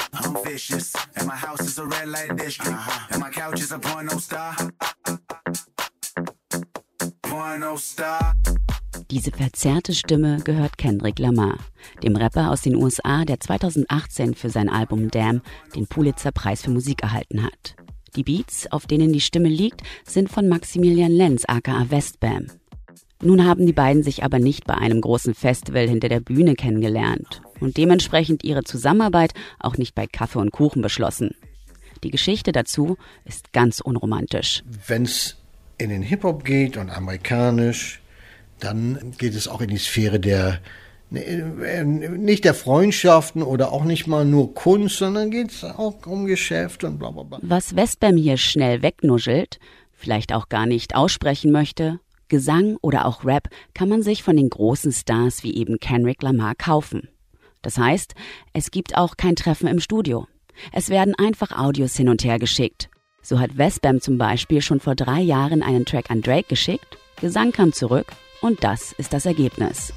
I'm vicious, and my house is a red light district, and my couch is a porno star. Porno star. Diese verzerrte Stimme gehört Kendrick Lamar, dem Rapper aus den USA, der 2018 für sein Album Damn den Pulitzer-Preis für Musik erhalten hat. Die Beats, auf denen die Stimme liegt, sind von Maximilian Lenz aka Westbam. Nun haben die beiden sich aber nicht bei einem großen Festival hinter der Bühne kennengelernt und dementsprechend ihre Zusammenarbeit auch nicht bei Kaffee und Kuchen beschlossen. Die Geschichte dazu ist ganz unromantisch. Wenn es in den Hip-Hop geht und amerikanisch, dann geht es auch in die Sphäre der, nicht der Freundschaften oder auch nicht mal nur Kunst, sondern geht es auch um Geschäft und bla bla bla. Was Westbam hier schnell wegnuschelt, vielleicht auch gar nicht aussprechen möchte, Gesang oder auch Rap kann man sich von den großen Stars wie eben Kendrick Lamar kaufen. Das heißt, es gibt auch kein Treffen im Studio. Es werden einfach Audios hin und her geschickt. So hat Westbam zum Beispiel schon vor 3 Jahren einen Track an Drake geschickt, Gesang kam zurück und das ist das Ergebnis.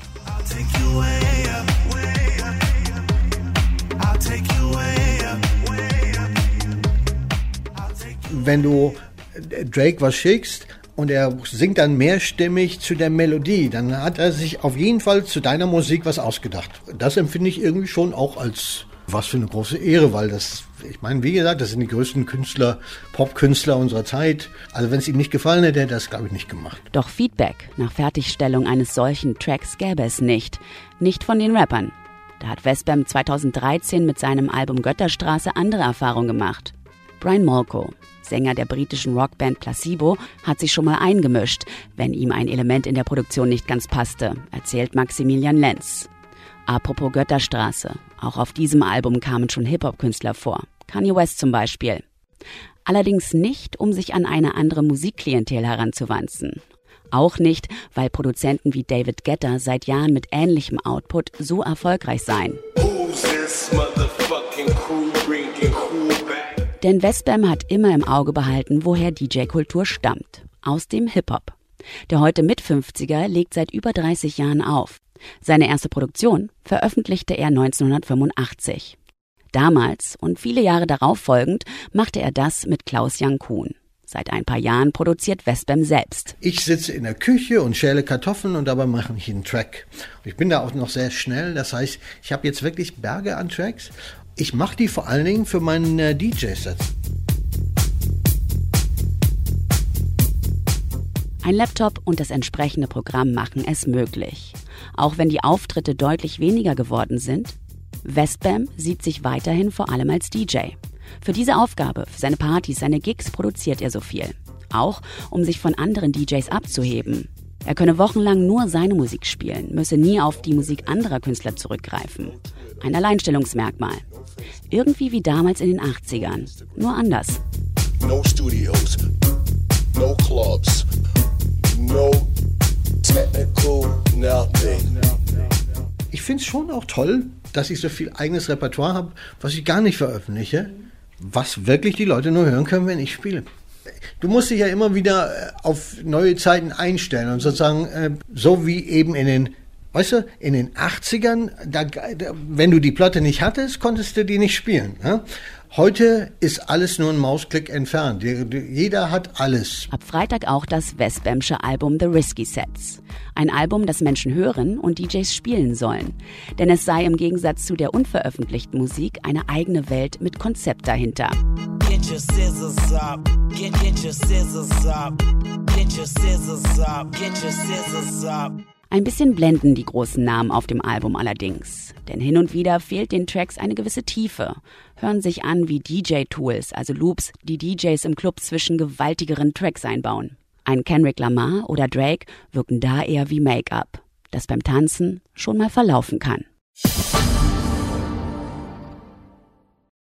Wenn du Drake was schickst und er singt dann mehrstimmig zu der Melodie, dann hat er sich auf jeden Fall zu deiner Musik was ausgedacht. Das empfinde ich irgendwie schon auch als was für eine große Ehre, weil das, ich meine, wie gesagt, das sind die größten Künstler, Popkünstler unserer Zeit. Also wenn es ihm nicht gefallen hätte, hätte er das, glaube ich, nicht gemacht. Doch Feedback nach Fertigstellung eines solchen Tracks gäbe es nicht. Nicht von den Rappern. Da hat Westbam 2013 mit seinem Album Götterstraße andere Erfahrungen gemacht. Brian Molko, Sänger der britischen Rockband Placebo, hat sich schon mal eingemischt, wenn ihm ein Element in der Produktion nicht ganz passte, erzählt Maximilian Lenz. Apropos Götterstraße, auch auf diesem Album kamen schon Hip-Hop-Künstler vor, Kanye West zum Beispiel. Allerdings nicht, um sich an eine andere Musikklientel heranzuwanzen. Auch nicht, weil Produzenten wie David Guetta seit Jahren mit ähnlichem Output so erfolgreich seien. Denn Westbam hat immer im Auge behalten, woher DJ-Kultur stammt. Aus dem Hip-Hop. Der heute Mit-50er legt seit über 30 Jahren auf. Seine erste Produktion veröffentlichte er 1985. Damals und viele Jahre darauf folgend machte er das mit Klaus-Jan Kuhn. Seit ein paar Jahren produziert Westbam selbst. Ich sitze in der Küche und schäle Kartoffeln und dabei mache ich einen Track. Ich bin da auch noch sehr schnell, das heißt, ich habe jetzt wirklich Berge an Tracks. Ich mache die vor allen Dingen für meinen DJ-Sets. Ein Laptop und das entsprechende Programm machen es möglich. Auch wenn die Auftritte deutlich weniger geworden sind, Westbam sieht sich weiterhin vor allem als DJ. Für diese Aufgabe, für seine Partys, seine Gigs produziert er so viel. Auch um sich von anderen DJs abzuheben. Er könne wochenlang nur seine Musik spielen, müsse nie auf die Musik anderer Künstler zurückgreifen. Ein Alleinstellungsmerkmal. Irgendwie wie damals in den 80ern, nur anders. No studios, no clubs, no technical nothing. Ich finde es schon auch toll, dass ich so viel eigenes Repertoire habe, was ich gar nicht veröffentliche, was wirklich die Leute nur hören können, wenn ich spiele. Du musst dich ja immer wieder auf neue Zeiten einstellen und sozusagen so wie eben in den 80ern, wenn du die Platte nicht hattest, konntest du die nicht spielen. Ja? Heute ist alles nur ein Mausklick entfernt. Jeder hat alles. Ab Freitag auch das Westbamsche Album The Risky Sets. Ein Album, das Menschen hören und DJs spielen sollen. Denn es sei im Gegensatz zu der unveröffentlichten Musik eine eigene Welt mit Konzept dahinter. Get your scissors up, get your scissors up, get your scissors up, get your scissors up. Ein bisschen blenden die großen Namen auf dem Album allerdings. Denn hin und wieder fehlt den Tracks eine gewisse Tiefe. Hören sich an wie DJ-Tools, also Loops, die DJs im Club zwischen gewaltigeren Tracks einbauen. Ein Kendrick Lamar oder Drake wirken da eher wie Make-up, das beim Tanzen schon mal verlaufen kann.